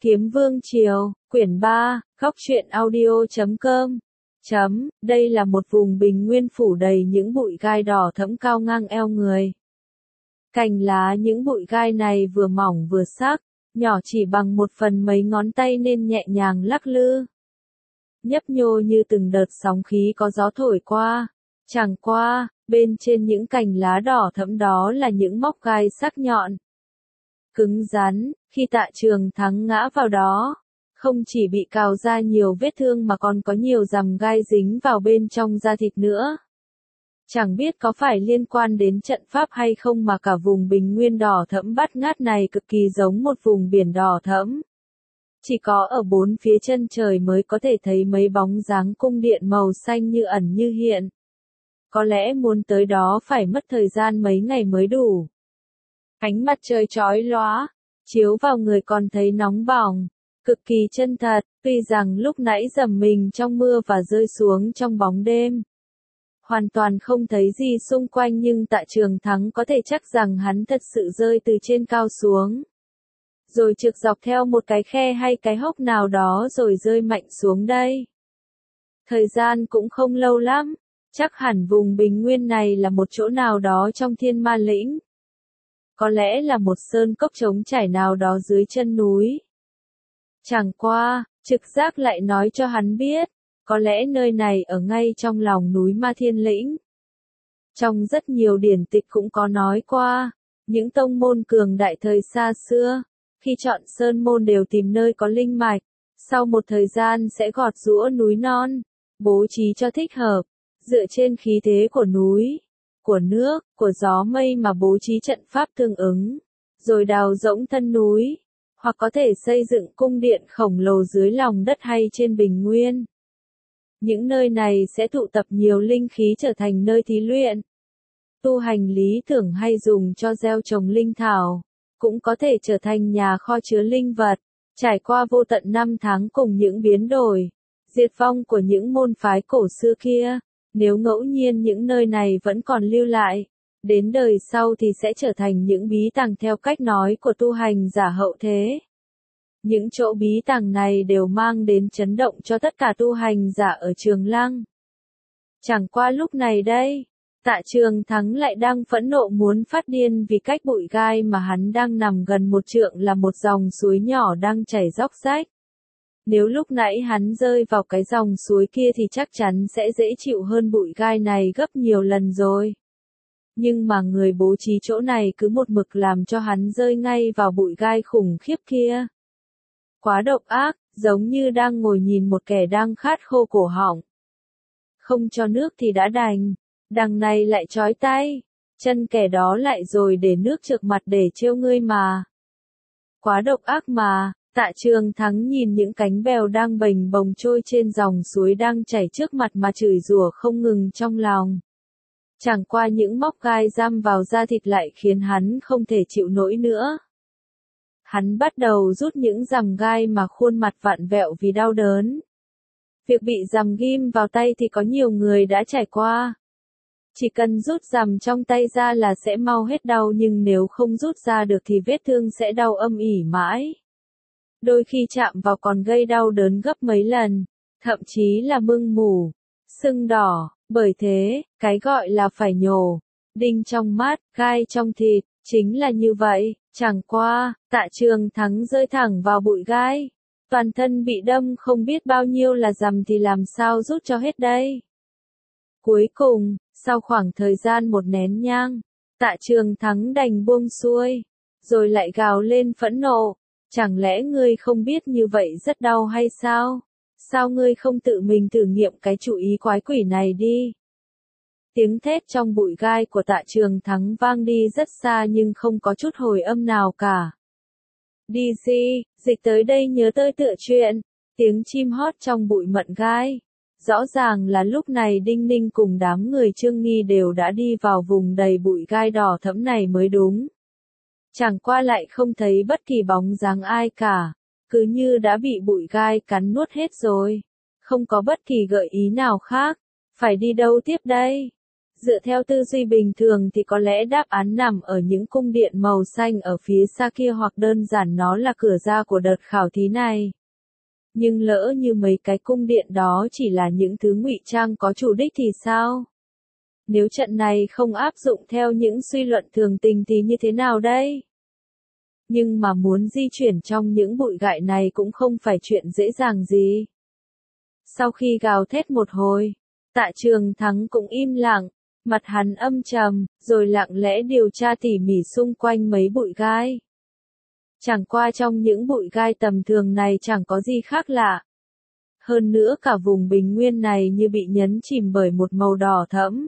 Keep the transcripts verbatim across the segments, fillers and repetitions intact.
Kiếm Vương Triều, quyển ba, góc truyện audio chấm com. Chấm, đây là một vùng bình nguyên phủ đầy những bụi gai đỏ thẫm cao ngang eo người. Cành lá những bụi gai này vừa mỏng vừa sắc, nhỏ chỉ bằng một phần mấy ngón tay nên nhẹ nhàng lắc lư. Nhấp nhô như từng đợt sóng khí có gió thổi qua. Chẳng qua, bên trên những cành lá đỏ thẫm đó là những móc gai sắc nhọn. Cứng rắn, khi Tạ Trường Thắng ngã vào đó, không chỉ bị cào ra nhiều vết thương mà còn có nhiều rằm gai dính vào bên trong da thịt nữa. Chẳng biết có phải liên quan đến trận pháp hay không mà cả vùng bình nguyên đỏ thẫm bát ngát này cực kỳ giống một vùng biển đỏ thẫm. Chỉ có ở bốn phía chân trời mới có thể thấy mấy bóng dáng cung điện màu xanh như ẩn như hiện. Có lẽ muốn tới đó phải mất thời gian mấy ngày mới đủ. Ánh mặt trời chói lóa, chiếu vào người còn thấy nóng bỏng, cực kỳ chân thật, tuy rằng lúc nãy dầm mình trong mưa và rơi xuống trong bóng đêm. Hoàn toàn không thấy gì xung quanh nhưng Tạ Trường Thắng có thể chắc rằng hắn thật sự rơi từ trên cao xuống. Rồi trượt dọc theo một cái khe hay cái hốc nào đó rồi rơi mạnh xuống đây. Thời gian cũng không lâu lắm, chắc hẳn vùng bình nguyên này là một chỗ nào đó trong Thiên Ma Lĩnh. Có lẽ là một sơn cốc trống trải nào đó dưới chân núi. Chẳng qua, trực giác lại nói cho hắn biết, có lẽ nơi này ở ngay trong lòng núi Ma Thiên Lĩnh. Trong rất nhiều điển tịch cũng có nói qua, những tông môn cường đại thời xa xưa, khi chọn sơn môn đều tìm nơi có linh mạch, sau một thời gian sẽ gọt giũa núi non, bố trí cho thích hợp, dựa trên khí thế của núi, của nước, của gió mây mà bố trí trận pháp tương ứng, rồi đào rỗng thân núi, hoặc có thể xây dựng cung điện khổng lồ dưới lòng đất hay trên bình nguyên. Những nơi này sẽ tụ tập nhiều linh khí trở thành nơi thí luyện, tu hành lý tưởng hay dùng cho gieo trồng linh thảo, cũng có thể trở thành nhà kho chứa linh vật, trải qua vô tận năm tháng cùng những biến đổi, diệt vong của những môn phái cổ xưa kia. Nếu ngẫu nhiên những nơi này vẫn còn lưu lại, đến đời sau thì sẽ trở thành những bí tàng theo cách nói của tu hành giả hậu thế. Những chỗ bí tàng này đều mang đến chấn động cho tất cả tu hành giả ở Trường Lăng. Chẳng qua lúc này đây, Tạ Trường Thắng lại đang phẫn nộ muốn phát điên vì cách bụi gai mà hắn đang nằm gần một trượng là một dòng suối nhỏ đang chảy róc rách. Nếu lúc nãy hắn rơi vào cái dòng suối kia thì chắc chắn sẽ dễ chịu hơn bụi gai này gấp nhiều lần rồi. Nhưng mà người bố trí chỗ này cứ một mực làm cho hắn rơi ngay vào bụi gai khủng khiếp kia. Quá độc ác, giống như đang ngồi nhìn một kẻ đang khát khô cổ họng. Không cho nước thì đã đành, đằng này lại trói tay, chân kẻ đó lại rồi để nước trượt mặt để trêu ngươi mà. Quá độc ác mà. Tạ Trường Thắng nhìn những cánh bèo đang bềnh bồng trôi trên dòng suối đang chảy trước mặt mà chửi rủa không ngừng trong lòng. Chẳng qua những móc gai giam vào da thịt lại khiến hắn không thể chịu nổi nữa. Hắn bắt đầu rút những rằm gai mà khuôn mặt vặn vẹo vì đau đớn. Việc bị rằm ghim vào tay thì có nhiều người đã trải qua. Chỉ cần rút rằm trong tay ra là sẽ mau hết đau nhưng nếu không rút ra được thì vết thương sẽ đau âm ỉ mãi. Đôi khi chạm vào còn gây đau đớn gấp mấy lần, thậm chí là mưng mủ, sưng đỏ, bởi thế, cái gọi là phải nhổ, đinh trong mắt, gai trong thịt, chính là như vậy, chẳng qua, Tạ Trường Thắng rơi thẳng vào bụi gai, toàn thân bị đâm không biết bao nhiêu là rằm thì làm sao rút cho hết đây. Cuối cùng, sau khoảng thời gian một nén nhang, Tạ Trường Thắng đành buông xuôi, rồi lại gào lên phẫn nộ. Chẳng lẽ ngươi không biết như vậy rất đau hay sao? Sao ngươi không tự mình thử nghiệm cái chủ ý quái quỷ này đi? Tiếng thét trong bụi gai của Tạ Trường Thắng vang đi rất xa nhưng không có chút hồi âm nào cả. Đi gì, dịch tới đây nhớ tới tựa chuyện. Tiếng chim hót trong bụi mận gai. Rõ ràng là lúc này Đinh Ninh cùng đám người Trương Nghi đều đã đi vào vùng đầy bụi gai đỏ thẫm này mới đúng. Chẳng qua lại không thấy bất kỳ bóng dáng ai cả, cứ như đã bị bụi gai cắn nuốt hết rồi. Không có bất kỳ gợi ý nào khác, phải đi đâu tiếp đây? Dựa theo tư duy bình thường thì có lẽ đáp án nằm ở những cung điện màu xanh ở phía xa kia, hoặc đơn giản nó là cửa ra của đợt khảo thí này. Nhưng lỡ như mấy cái cung điện đó chỉ là những thứ ngụy trang có chủ đích thì sao? Nếu trận này không áp dụng theo những suy luận thường tình thì như thế nào đây? Nhưng mà muốn di chuyển trong những bụi gại này cũng không phải chuyện dễ dàng gì. Sau khi gào thét một hồi, Tạ Trường Thắng cũng im lặng, mặt hắn âm trầm, rồi lặng lẽ điều tra tỉ mỉ xung quanh mấy bụi gai. Chẳng qua trong những bụi gai tầm thường này chẳng có gì khác lạ. Hơn nữa cả vùng bình nguyên này như bị nhấn chìm bởi một màu đỏ thẫm.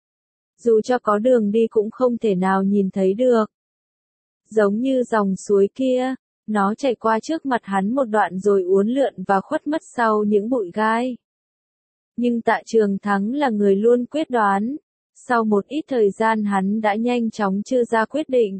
Dù cho có đường đi cũng không thể nào nhìn thấy được. Giống như dòng suối kia, nó chảy qua trước mặt hắn một đoạn rồi uốn lượn và khuất mất sau những bụi gai. Nhưng Tạ Trường Thắng là người luôn quyết đoán. Sau một ít thời gian hắn đã nhanh chóng đưa ra quyết định.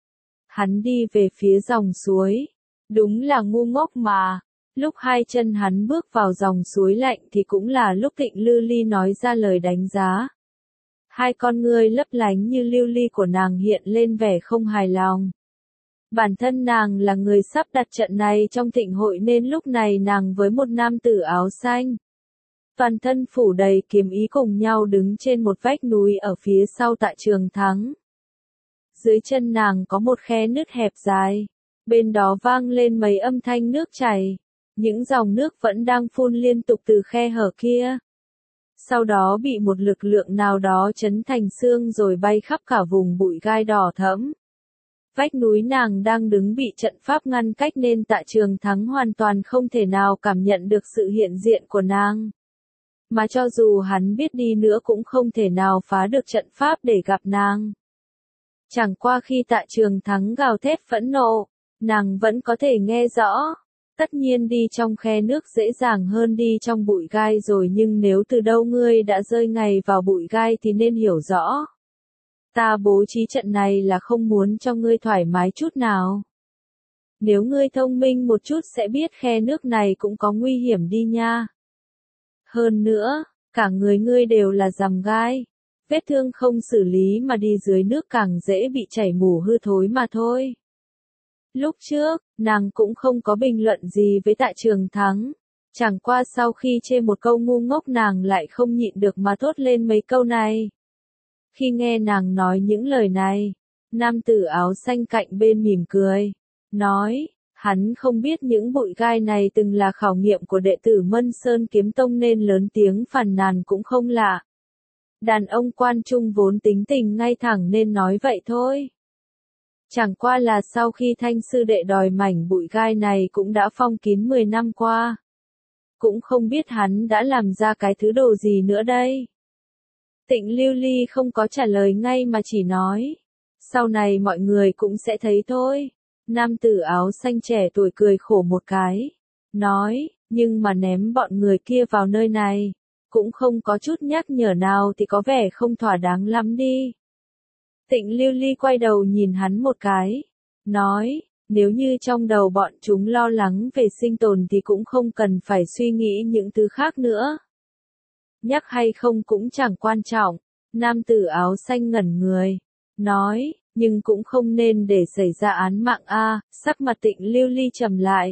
Hắn đi về phía dòng suối. Đúng là ngu ngốc mà. Lúc hai chân hắn bước vào dòng suối lạnh thì cũng là lúc Tịnh Lưu Ly nói ra lời đánh giá. Hai con ngươi lấp lánh như lưu ly của nàng hiện lên vẻ không hài lòng. Bản thân nàng là người sắp đặt trận này trong thịnh hội nên lúc này nàng với một nam tử áo xanh. Toàn thân phủ đầy kiếm ý cùng nhau đứng trên một vách núi ở phía sau Tạ Trường Thắng. Dưới chân nàng có một khe nứt hẹp dài. Bên đó vang lên mấy âm thanh nước chảy. Những dòng nước vẫn đang phun liên tục từ khe hở kia. Sau đó bị một lực lượng nào đó chấn thành xương rồi bay khắp cả vùng bụi gai đỏ thẫm. Vách núi nàng đang đứng bị trận pháp ngăn cách nên Tạ Trường Thắng hoàn toàn không thể nào cảm nhận được sự hiện diện của nàng. Mà cho dù hắn biết đi nữa cũng không thể nào phá được trận pháp để gặp nàng. Chẳng qua khi Tạ Trường Thắng gào thét phẫn nộ, nàng vẫn có thể nghe rõ. Tất nhiên đi trong khe nước dễ dàng hơn đi trong bụi gai rồi, nhưng nếu từ đâu ngươi đã rơi ngay vào bụi gai thì nên hiểu rõ. Ta bố trí trận này là không muốn cho ngươi thoải mái chút nào. Nếu ngươi thông minh một chút sẽ biết khe nước này cũng có nguy hiểm đi nha. Hơn nữa, cả người ngươi đều là rằm gai. Vết thương không xử lý mà đi dưới nước càng dễ bị chảy mủ hư thối mà thôi. Lúc trước, nàng cũng không có bình luận gì với Tạ Trường Thắng. Chẳng qua sau khi chê một câu ngu ngốc nàng lại không nhịn được mà thốt lên mấy câu này. Khi nghe nàng nói những lời này, nam tử áo xanh cạnh bên mỉm cười. Nói, hắn không biết những bụi gai này từng là khảo nghiệm của đệ tử Mân Sơn Kiếm Tông nên lớn tiếng phàn nàn cũng không lạ. Đàn ông quan trung vốn tính tình ngay thẳng nên nói vậy thôi. Chẳng qua là sau khi Thanh sư đệ đòi mảnh bụi gai này cũng đã phong kín mười năm qua. Cũng không biết hắn đã làm ra cái thứ đồ gì nữa đây. Tịnh Lưu Ly không có trả lời ngay mà chỉ nói. Sau này mọi người cũng sẽ thấy thôi. Nam tử áo xanh trẻ tuổi cười khổ một cái. Nói, nhưng mà ném bọn người kia vào nơi này. Cũng không có chút nhắc nhở nào thì có vẻ không thỏa đáng lắm đi. Tịnh Lưu Ly quay đầu nhìn hắn một cái. Nói, nếu như trong đầu bọn chúng lo lắng về sinh tồn thì cũng không cần phải suy nghĩ những thứ khác nữa. Nhắc hay không cũng chẳng quan trọng. Nam tử áo xanh ngẩn người. Nói, nhưng cũng không nên để xảy ra án mạng a. Sắc mặt Tịnh Lưu Ly trầm lại.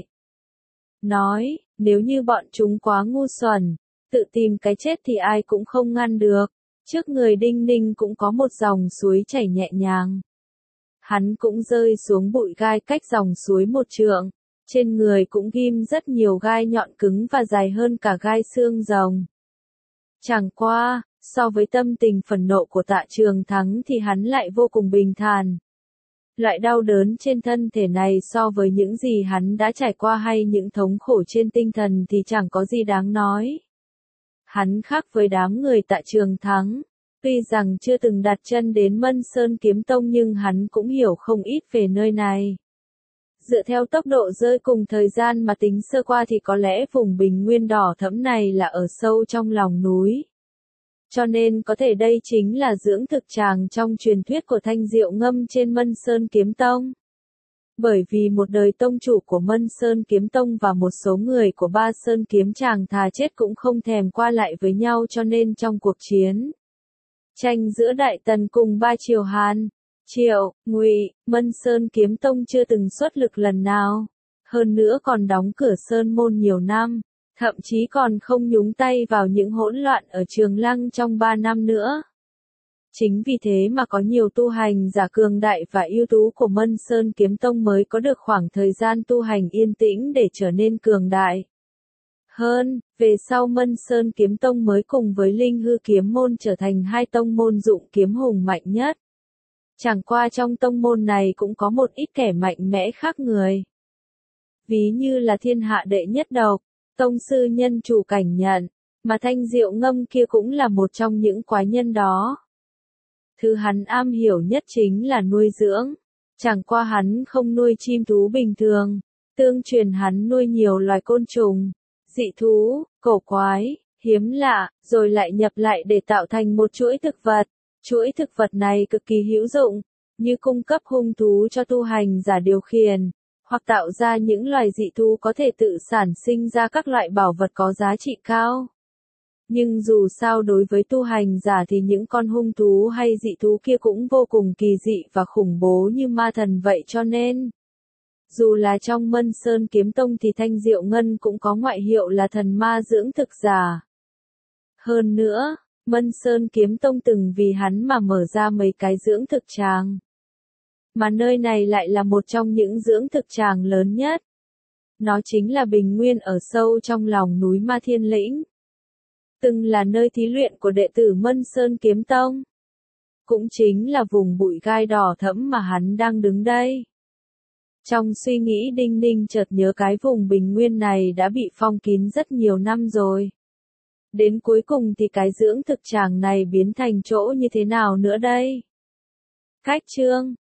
Nói, nếu như bọn chúng quá ngu xuẩn, tự tìm cái chết thì ai cũng không ngăn được. Trước người Đinh Ninh cũng có một dòng suối chảy nhẹ nhàng. Hắn cũng rơi xuống bụi gai cách dòng suối một trượng. Trên người cũng ghim rất nhiều gai nhọn cứng và dài hơn cả gai xương rồng. Chẳng qua, so với tâm tình phẫn nộ của Tạ Trường Thắng thì hắn lại vô cùng bình thản. Loại đau đớn trên thân thể này so với những gì hắn đã trải qua hay những thống khổ trên tinh thần thì chẳng có gì đáng nói. Hắn khác với đám người Tạ Trường Thắng. Tuy rằng chưa từng đặt chân đến Mân Sơn Kiếm Tông nhưng hắn cũng hiểu không ít về nơi này. Dựa theo tốc độ rơi cùng thời gian mà tính sơ qua thì có lẽ vùng bình nguyên đỏ thẫm này là ở sâu trong lòng núi. Cho nên có thể đây chính là dưỡng thực tràng trong truyền thuyết của Thanh Diệu Ngâm trên Mân Sơn Kiếm Tông. Bởi vì một đời tông chủ của Mân Sơn Kiếm Tông và một số người của Ba Sơn Kiếm Tràng thà chết cũng không thèm qua lại với nhau cho nên trong cuộc chiến, Tranh giữa Đại Tần cùng ba triều Hàn, Triệu, Ngụy, Mân Sơn Kiếm Tông chưa từng xuất lực lần nào. Hơn nữa còn đóng cửa sơn môn nhiều năm, thậm chí còn không nhúng tay vào những hỗn loạn ở Trường Lăng trong ba năm nữa. Chính vì thế mà có nhiều tu hành giả cường đại và ưu tú của Mân Sơn Kiếm Tông mới có được khoảng thời gian tu hành yên tĩnh để trở nên cường đại. Hơn, về sau Mân Sơn Kiếm Tông mới cùng với Linh Hư Kiếm Môn trở thành hai tông môn dụng kiếm hùng mạnh nhất. Chẳng qua trong tông môn này cũng có một ít kẻ mạnh mẽ khác người. Ví như là thiên hạ đệ nhất độc, tông sư nhân chủ Cảnh Nhận, mà Thanh Diệu Ngâm kia cũng là một trong những quái nhân đó. Thứ hắn am hiểu nhất chính là nuôi dưỡng, chẳng qua hắn không nuôi chim thú bình thường, tương truyền hắn nuôi nhiều loài côn trùng, dị thú, cổ quái, hiếm lạ, rồi lại nhập lại để tạo thành một chuỗi thực vật. Chuỗi thực vật này cực kỳ hữu dụng, như cung cấp hung thú cho tu hành giả điều khiển, hoặc tạo ra những loài dị thú có thể tự sản sinh ra các loại bảo vật có giá trị cao. Nhưng dù sao đối với tu hành giả thì những con hung thú hay dị thú kia cũng vô cùng kỳ dị và khủng bố như ma thần vậy, cho nên dù là trong Mân Sơn Kiếm Tông thì Thanh Diệu Ngân cũng có ngoại hiệu là thần ma dưỡng thực giả. Hơn nữa, Mân Sơn Kiếm Tông từng vì hắn mà mở ra mấy cái dưỡng thực tràng. Mà nơi này lại là một trong những dưỡng thực tràng lớn nhất. Nó chính là Bình Nguyên ở sâu trong lòng núi Ma Thiên Lĩnh. Từng là nơi thí luyện của đệ tử Mân Sơn Kiếm Tông. Cũng chính là vùng bụi gai đỏ thẫm mà hắn đang đứng đây. Trong suy nghĩ Đinh Ninh chợt nhớ cái vùng Bình Nguyên này đã bị phong kín rất nhiều năm rồi. Đến cuối cùng thì cái dưỡng thực tràng này biến thành chỗ như thế nào nữa đây? Cách chương